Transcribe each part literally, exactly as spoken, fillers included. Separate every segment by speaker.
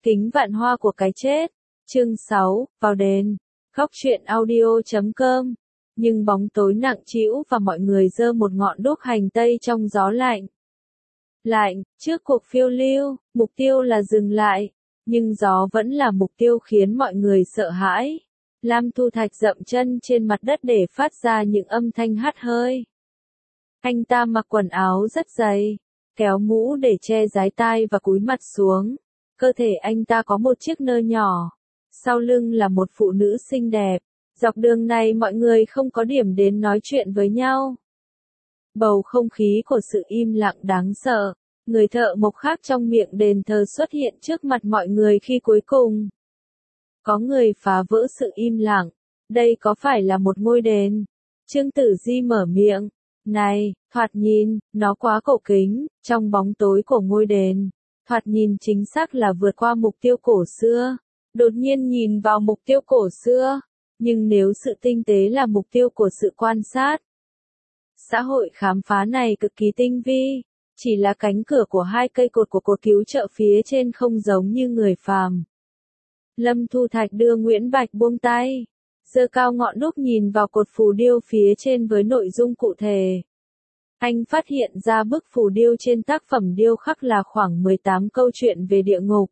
Speaker 1: Kính vạn hoa của cái chết. Chương sáu, vào đền. Góc truyện audio chấm com. Nhưng bóng tối nặng trĩu và mọi người giơ một ngọn đuốc hành tây trong gió lạnh. Lạnh, trước cuộc phiêu lưu, mục tiêu là dừng lại, nhưng gió vẫn là mục tiêu khiến mọi người sợ hãi. Lam Thu Thạch dậm chân trên mặt đất để phát ra những âm thanh hắt hơi. Anh ta mặc quần áo rất dày, kéo mũ để che dái tai và cúi mặt xuống. Cơ thể anh ta có một chiếc nơ nhỏ. Sau lưng là một phụ nữ xinh đẹp. Dọc đường này mọi người không có điểm đến nói chuyện với nhau. Bầu không khí của sự im lặng đáng sợ. Người thợ mộc khác trong miệng đền thờ xuất hiện trước mặt mọi người khi cuối cùng. Có người phá vỡ sự im lặng. Đây có phải là một ngôi đền? Trương Tử Di mở miệng. Này, thoạt nhìn, nó quá cổ kính, trong bóng tối của ngôi đền. Thoạt nhìn chính xác là vượt qua mục tiêu cổ xưa. Đột nhiên nhìn vào mục tiêu cổ xưa. Nhưng nếu sự tinh tế là mục tiêu của sự quan sát. Xã hội khám phá này cực kỳ tinh vi. Chỉ là cánh cửa của hai cây cột của cột cứu trợ phía trên không giống như người phàm. Lâm Thu Thạch đưa Nguyễn Bạch buông tay. Giơ cao ngọn đuốc nhìn vào cột phù điêu phía trên với nội dung cụ thể. Anh phát hiện ra bức phù điêu trên tác phẩm điêu khắc là khoảng mười tám câu chuyện về địa ngục.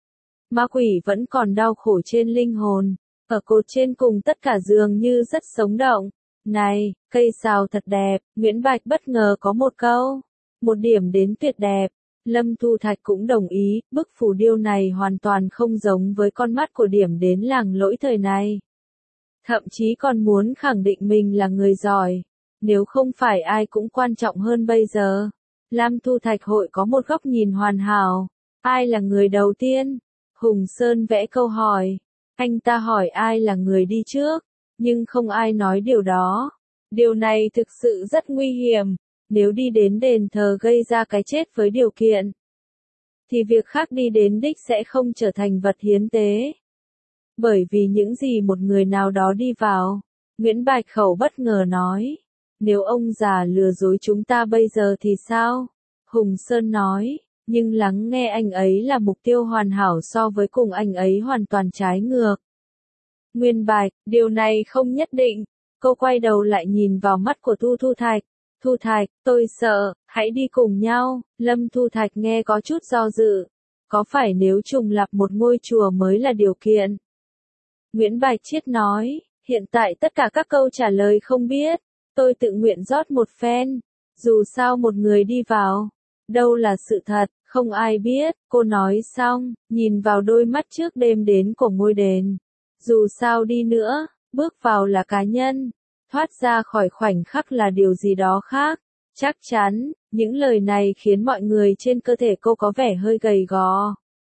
Speaker 1: Ma quỷ vẫn còn đau khổ trên linh hồn. Ở cột trên cùng tất cả dường như rất sống động. Này, cây sào thật đẹp, Nguyễn Bạch bất ngờ có một câu. Một điểm đến tuyệt đẹp. Lâm Thu Thạch cũng đồng ý, bức phù điêu này hoàn toàn không giống với con mắt của điểm đến làng lỗi thời này. Thậm chí còn muốn khẳng định mình là người giỏi. Nếu không phải ai cũng quan trọng hơn bây giờ. Lam Thu Thạch hội có một góc nhìn hoàn hảo. Ai là người đầu tiên? Hùng Sơn vẽ câu hỏi. Anh ta hỏi ai là người đi trước, nhưng không ai nói điều đó. Điều này thực sự rất nguy hiểm. Nếu đi đến đền thờ gây ra cái chết với điều kiện, thì việc khác đi đến đích sẽ không trở thành vật hiến tế. Bởi vì những gì một người nào đó đi vào, Nguyễn Bạch Khẩu bất ngờ nói. Nếu ông già lừa dối chúng ta bây giờ thì sao? Hùng Sơn nói, nhưng lắng nghe anh ấy là mục tiêu hoàn hảo so với cùng anh ấy hoàn toàn trái ngược. Nguyên Bạch, điều này không nhất định. Cô quay đầu lại nhìn vào mắt của Thu Thu Thạch. Thu Thạch, tôi sợ, hãy đi cùng nhau. Lâm Thu Thạch nghe có chút do dự. Có phải nếu trùng lập một ngôi chùa mới là điều kiện? Nguyễn Bạch Chiết nói, hiện tại tất cả các câu trả lời không biết. Tôi tự nguyện rót một phen. Dù sao một người đi vào. Đâu là sự thật, không ai biết. Cô nói xong, nhìn vào đôi mắt trước đêm đến của ngôi đền. Dù sao đi nữa, bước vào là cá nhân. Thoát ra khỏi khoảnh khắc là điều gì đó khác. Chắc chắn, những lời này khiến mọi người trên cơ thể cô có vẻ hơi gầy gò.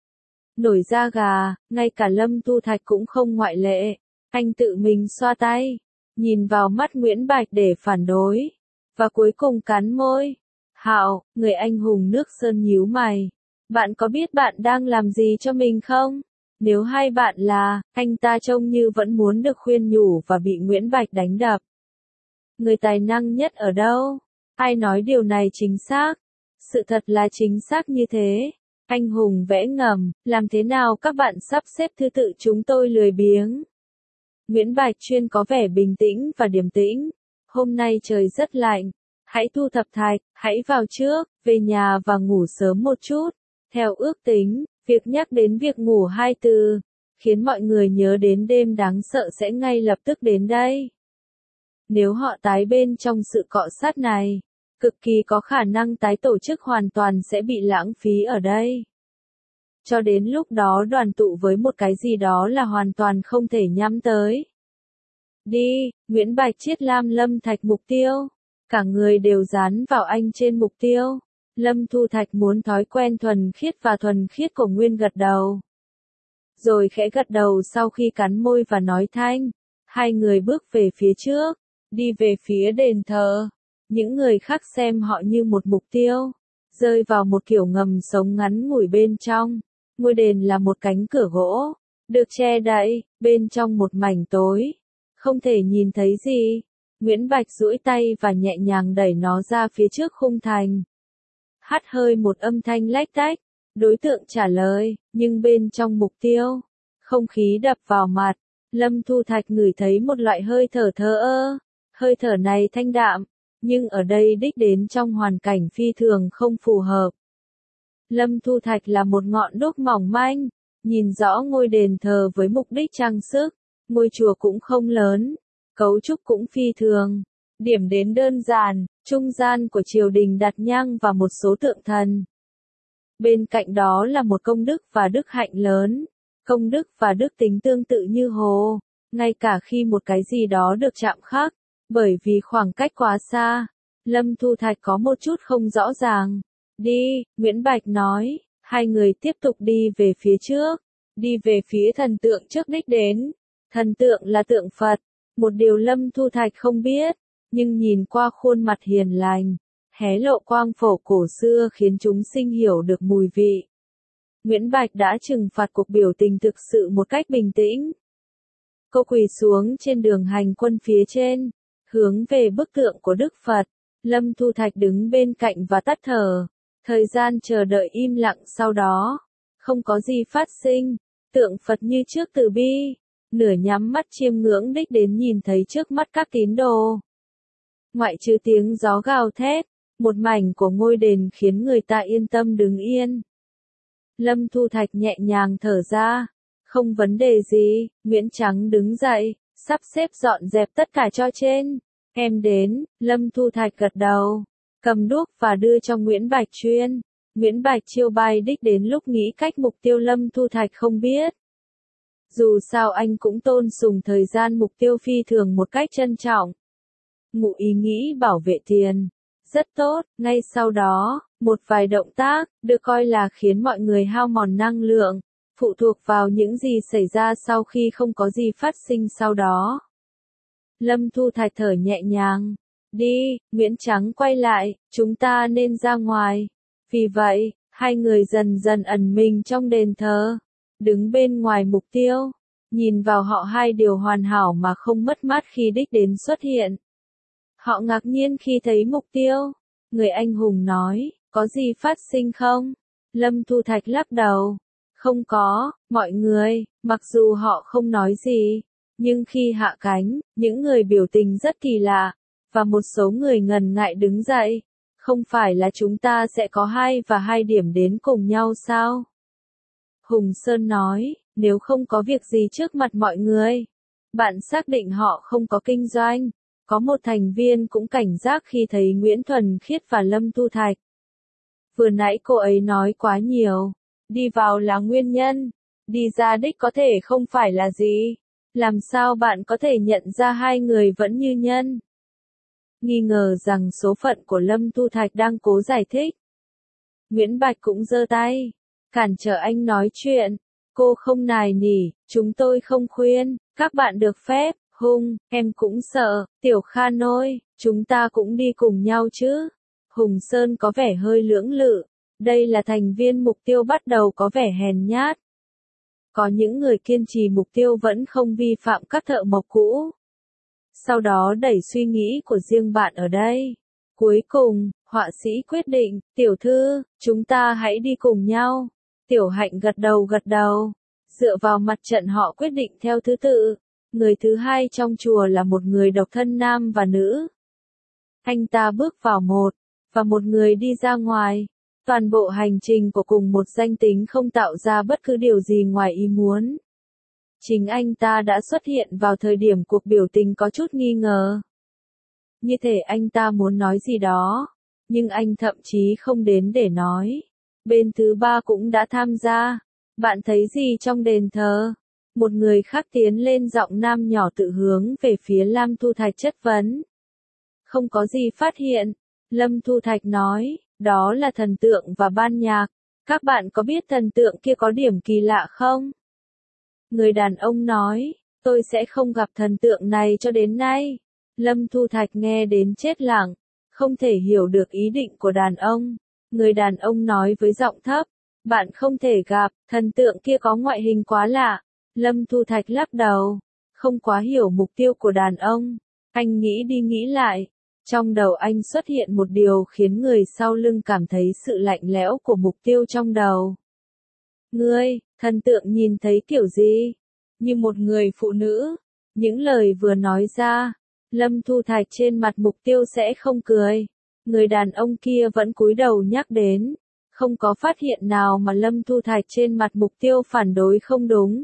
Speaker 1: Nổi da gà, ngay cả Lâm Thu Thạch cũng không ngoại lệ. Anh tự mình xoa tay, nhìn vào mắt Nguyễn Bạch để phản đối. Và cuối cùng cắn môi. Hạo, người anh hùng nước sơn nhíu mày. Bạn có biết bạn đang làm gì cho mình không? Nếu hai bạn là, anh ta trông như vẫn muốn được khuyên nhủ và bị Nguyễn Bạch đánh đập. Người tài năng nhất ở đâu? Ai nói điều này chính xác? Sự thật là chính xác như thế. Anh hùng vẽ ngầm, làm thế nào các bạn sắp xếp thứ tự chúng tôi lười biếng. Nguyễn Bạch chuyên có vẻ bình tĩnh và điềm tĩnh. Hôm nay trời rất lạnh. Hãy thu thập thạch, hãy vào trước, về nhà và ngủ sớm một chút. Theo ước tính, việc nhắc đến việc ngủ hai từ, khiến mọi người nhớ đến đêm đáng sợ sẽ ngay lập tức đến đây. Nếu họ tái bên trong sự cọ sát này, cực kỳ có khả năng tái tổ chức hoàn toàn sẽ bị lãng phí ở đây. Cho đến lúc đó đoàn tụ với một cái gì đó là hoàn toàn không thể nhắm tới. Đi, Nguyễn Bạch Chiết Lam Lâm Thạch mục tiêu. Cả người đều dán vào anh trên mục tiêu. Lâm Thu Thạch muốn thói quen thuần khiết và thuần khiết của Nguyên gật đầu. Rồi khẽ gật đầu sau khi cắn môi và nói thanh. Hai người bước về phía trước, đi về phía đền thờ. Những người khác xem họ như một mục tiêu, rơi vào một kiểu ngầm sống ngắn ngủi bên trong. Ngôi đền là một cánh cửa gỗ, được che đậy, bên trong một mảnh tối. Không thể nhìn thấy gì. Nguyễn Bạch duỗi tay và nhẹ nhàng đẩy nó ra phía trước khung thành. Hắt hơi một âm thanh lách tách. Đối tượng trả lời, nhưng bên trong mục tiêu, không khí đập vào mặt, Lâm Thu Thạch ngửi thấy một loại hơi thở thờ ơ, hơi thở này thanh đạm, nhưng ở đây đích đến trong hoàn cảnh phi thường không phù hợp. Lâm Thu Thạch là một ngọn đuốc mỏng manh, nhìn rõ ngôi đền thờ với mục đích trang sức, ngôi chùa cũng không lớn, cấu trúc cũng phi thường, điểm đến đơn giản, trung gian của triều đình đặt nhang và một số tượng thần. Bên cạnh đó là một công đức và đức hạnh lớn, công đức và đức tính tương tự như hồ, ngay cả khi một cái gì đó được chạm khắc, bởi vì khoảng cách quá xa, Lâm Thu Thạch có một chút không rõ ràng. Đi, Nguyễn Bạch nói, hai người tiếp tục đi về phía trước, đi về phía thần tượng trước đích đến. Thần tượng là tượng Phật, một điều Lâm Thu Thạch không biết, nhưng nhìn qua khuôn mặt hiền lành, hé lộ quang phổ cổ xưa khiến chúng sinh hiểu được mùi vị. Nguyễn Bạch đã trừng phạt cuộc biểu tình thực sự một cách bình tĩnh. Cô quỳ xuống trên đường hành quân phía trên, hướng về bức tượng của Đức Phật. Lâm Thu Thạch đứng bên cạnh và tắt thở. Thời gian chờ đợi im lặng sau đó. Không có gì phát sinh. Tượng Phật như trước từ bi. Nửa nhắm mắt chiêm ngưỡng đích đến nhìn thấy trước mắt các tín đồ. Ngoại trừ tiếng gió gào thét, một mảnh của ngôi đền khiến người ta yên tâm đứng yên. Lâm Thu Thạch nhẹ nhàng thở ra. Không vấn đề gì, Nguyễn Trắng đứng dậy, sắp xếp dọn dẹp tất cả cho trên. Em đến, Lâm Thu Thạch gật đầu, cầm đuốc và đưa cho Nguyễn Bạch chuyên. Nguyễn Bạch chiêu bài đích đến lúc nghĩ cách mục tiêu Lâm Thu Thạch không biết. Dù sao anh cũng tôn sùng thời gian mục tiêu phi thường một cách trân trọng. Ngụ ý nghĩ bảo vệ tiền. Rất tốt, ngay sau đó, một vài động tác, được coi là khiến mọi người hao mòn năng lượng, phụ thuộc vào những gì xảy ra sau khi không có gì phát sinh sau đó. Lâm Thu Thạch thở nhẹ nhàng. Đi, Nguyễn Trắng quay lại, chúng ta nên ra ngoài. Vì vậy, hai người dần dần ẩn mình trong đền thờ, đứng bên ngoài mục tiêu, nhìn vào họ hai điều hoàn hảo mà không mất mát khi đích đến xuất hiện. Họ ngạc nhiên khi thấy mục tiêu. Người anh hùng nói, có gì phát sinh không? Lâm Thu Thạch lắc đầu. Không có, mọi người, mặc dù họ không nói gì, nhưng khi hạ cánh, những người biểu tình rất kỳ lạ, và một số người ngần ngại đứng dậy. Không phải là chúng ta sẽ có hai và hai điểm đến cùng nhau sao? Hùng Sơn nói, nếu không có việc gì trước mặt mọi người, bạn xác định họ không có kinh doanh. Có một thành viên cũng cảnh giác khi thấy Nguyễn Thuần Khiết và Lâm Thu Thạch. Vừa nãy cô ấy nói quá nhiều. Đi vào là nguyên nhân. Đi ra đích có thể không phải là gì. Làm sao bạn có thể nhận ra hai người vẫn như nhân? Nghi ngờ rằng số phận của Lâm Thu Thạch đang cố giải thích. Nguyễn Bạch cũng giơ tay. Cản trở anh nói chuyện. Cô không nài nỉ, chúng tôi không khuyên, các bạn được phép. Hùng, em cũng sợ, Tiểu Khan ơi, chúng ta cũng đi cùng nhau chứ. Hùng Sơn có vẻ hơi lưỡng lự. Đây là thành viên mục tiêu bắt đầu có vẻ hèn nhát. Có những người kiên trì mục tiêu vẫn không vi phạm các thợ mộc cũ. Sau đó đẩy suy nghĩ của riêng bạn ở đây. Cuối cùng, họa sĩ quyết định, tiểu thư, chúng ta hãy đi cùng nhau. Tiểu Hạnh gật đầu gật đầu. Dựa vào mặt trận họ quyết định theo thứ tự. Người thứ hai trong chùa là một người độc thân nam và nữ. Anh ta bước vào một, và một người đi ra ngoài. Toàn bộ hành trình của cùng một danh tính không tạo ra bất cứ điều gì ngoài ý muốn. Chính anh ta đã xuất hiện vào thời điểm cuộc biểu tình có chút nghi ngờ. Như thể anh ta muốn nói gì đó, nhưng anh thậm chí không đến để nói. Bên thứ ba cũng đã tham gia. Bạn thấy gì trong đền thờ? Một người khác tiến lên giọng nam nhỏ tự hướng về phía Lâm Thu Thạch chất vấn. Không có gì phát hiện. Lâm Thu Thạch nói, đó là thần tượng và ban nhạc. Các bạn có biết thần tượng kia có điểm kỳ lạ không? Người đàn ông nói, tôi sẽ không gặp thần tượng này cho đến nay. Lâm Thu Thạch nghe đến chết lặng, không thể hiểu được ý định của đàn ông. Người đàn ông nói với giọng thấp, bạn không thể gặp, thần tượng kia có ngoại hình quá lạ. Lâm Thu Thạch lắc đầu, không quá hiểu mục tiêu của đàn ông. Anh nghĩ đi nghĩ lại. Trong đầu anh xuất hiện một điều khiến người sau lưng cảm thấy sự lạnh lẽo của mục tiêu trong đầu. Ngươi, thần tượng nhìn thấy kiểu gì? Như một người phụ nữ. Những lời vừa nói ra, Lâm Thu Thạch trên mặt Mục Tiêu sẽ không cười. Người đàn ông kia vẫn cúi đầu nhắc đến. Không có phát hiện nào mà Lâm Thu Thạch trên mặt Mục Tiêu phản đối không đúng.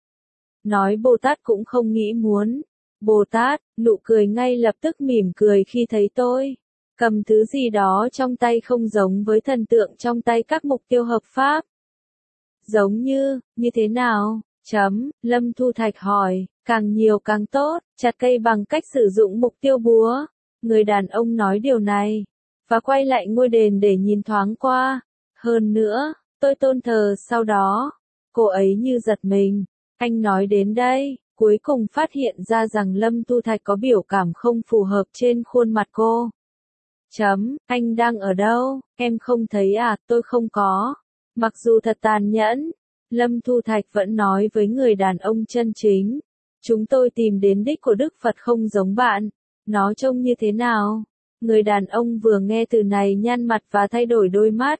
Speaker 1: Nói Bồ Tát cũng không nghĩ muốn. Bồ Tát, nụ cười ngay lập tức mỉm cười khi thấy tôi. Cầm thứ gì đó trong tay không giống với thần tượng trong tay các mục tiêu hợp pháp. Giống như, như thế nào? Chấm, Lâm Thu Thạch hỏi, càng nhiều càng tốt, chặt cây bằng cách sử dụng mục tiêu búa. Người đàn ông nói điều này, và quay lại ngôi đền để nhìn thoáng qua. Hơn nữa, tôi tôn thờ sau đó. Cô ấy như giật mình. Anh nói đến đây, cuối cùng phát hiện ra rằng Lâm Thu Thạch có biểu cảm không phù hợp trên khuôn mặt cô. Chấm, anh đang ở đâu? Em không thấy à, tôi không có. Mặc dù thật tàn nhẫn, Lâm Thu Thạch vẫn nói với người đàn ông chân chính. Chúng tôi tìm đến đích của Đức Phật không giống bạn. Nó trông như thế nào? Người đàn ông vừa nghe từ này nhăn mặt và thay đổi đôi mắt.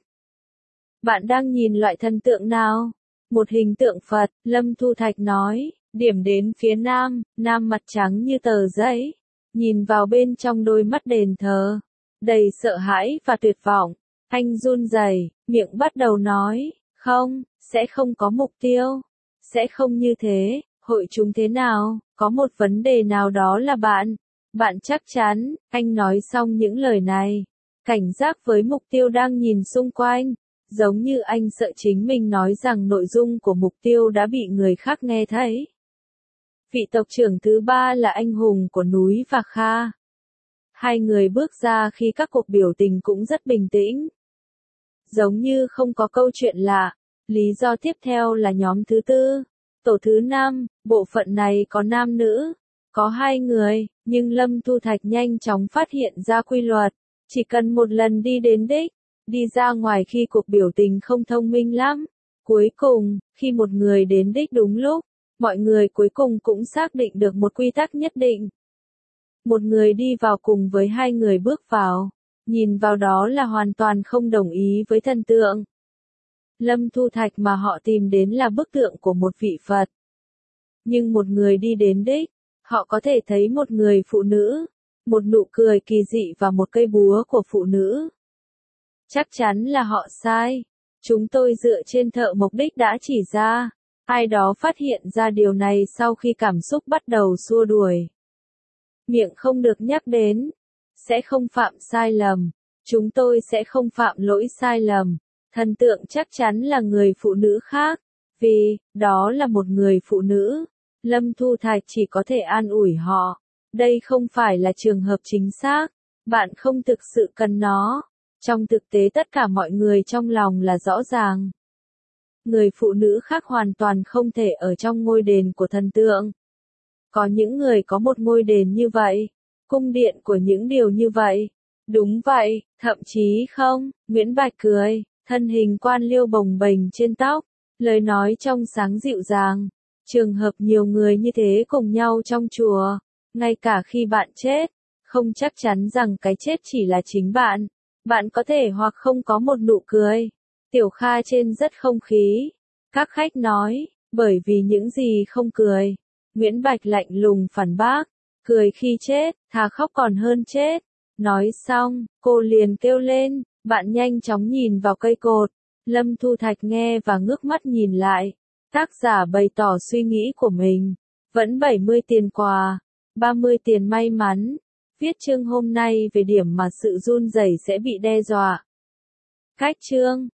Speaker 1: Bạn đang nhìn loại thần tượng nào? Một hình tượng Phật, Lâm Thu Thạch nói, điểm đến phía nam, nam mặt trắng như tờ giấy. Nhìn vào bên trong đôi mắt đền thờ, đầy sợ hãi và tuyệt vọng. Anh run rẩy, miệng bắt đầu nói, không, sẽ không có mục tiêu. Sẽ không như thế, hội chúng thế nào, có một vấn đề nào đó là bạn. Bạn chắc chắn, anh nói xong những lời này. Cảnh giác với mục tiêu đang nhìn xung quanh. Giống như anh sợ chính mình nói rằng nội dung của mục tiêu đã bị người khác nghe thấy. Vị tộc trưởng thứ ba là anh hùng của núi và Kha. Hai người bước ra khi các cuộc biểu tình cũng rất bình tĩnh. Giống như không có câu chuyện lạ. Lý do tiếp theo là nhóm thứ tư. Tổ thứ năm, bộ phận này có nam nữ. Có hai người, nhưng Lâm Thu Thạch nhanh chóng phát hiện ra quy luật. Chỉ cần một lần đi đến đích. Đi ra ngoài khi cuộc biểu tình không thông minh lắm. Cuối cùng, khi một người đến đích đúng lúc, mọi người cuối cùng cũng xác định được một quy tắc nhất định. Một người đi vào cùng với hai người bước vào. Nhìn vào đó là hoàn toàn không đồng ý với thần tượng. Lâm Thu Thạch mà họ tìm đến là bức tượng của một vị Phật. Nhưng một người đi đến đích, họ có thể thấy một người phụ nữ, một nụ cười kỳ dị và một cây búa của phụ nữ. Chắc chắn là họ sai. Chúng tôi dựa trên thợ mộc đích đã chỉ ra. Ai đó phát hiện ra điều này sau khi cảm xúc bắt đầu xua đuổi. Miệng không được nhắc đến. Sẽ không phạm sai lầm. Chúng tôi sẽ không phạm lỗi sai lầm. Thần tượng chắc chắn là người phụ nữ khác. Vì, đó là một người phụ nữ. Lâm Thu Thạch chỉ có thể an ủi họ. Đây không phải là trường hợp chính xác. Bạn không thực sự cần nó. Trong thực tế tất cả mọi người trong lòng là rõ ràng. Người phụ nữ khác hoàn toàn không thể ở trong ngôi đền của thần tượng. Có những người có một ngôi đền như vậy. Cung điện của những điều như vậy. Đúng vậy, thậm chí không, Nguyễn Bạch cười, thân hình quan liêu bồng bềnh trên tóc. Lời nói trong sáng dịu dàng. Trường hợp nhiều người như thế cùng nhau trong chùa. Ngay cả khi bạn chết, không chắc chắn rằng cái chết chỉ là chính bạn. Bạn có thể hoặc không có một nụ cười. Tiểu Kha trên rất không khí. Các khách nói, bởi vì những gì không cười. Nguyễn Bạch lạnh lùng phản bác. Cười khi chết, thà khóc còn hơn chết. Nói xong, cô liền kêu lên, bạn nhanh chóng nhìn vào cây cột. Lâm Thu Thạch nghe và ngước mắt nhìn lại. Tác giả bày tỏ suy nghĩ của mình. Vẫn bảy mươi tiền quà, ba mươi tiền may mắn. Viết chương hôm nay về điểm mà sự run rẩy sẽ bị đe dọa. Cách chương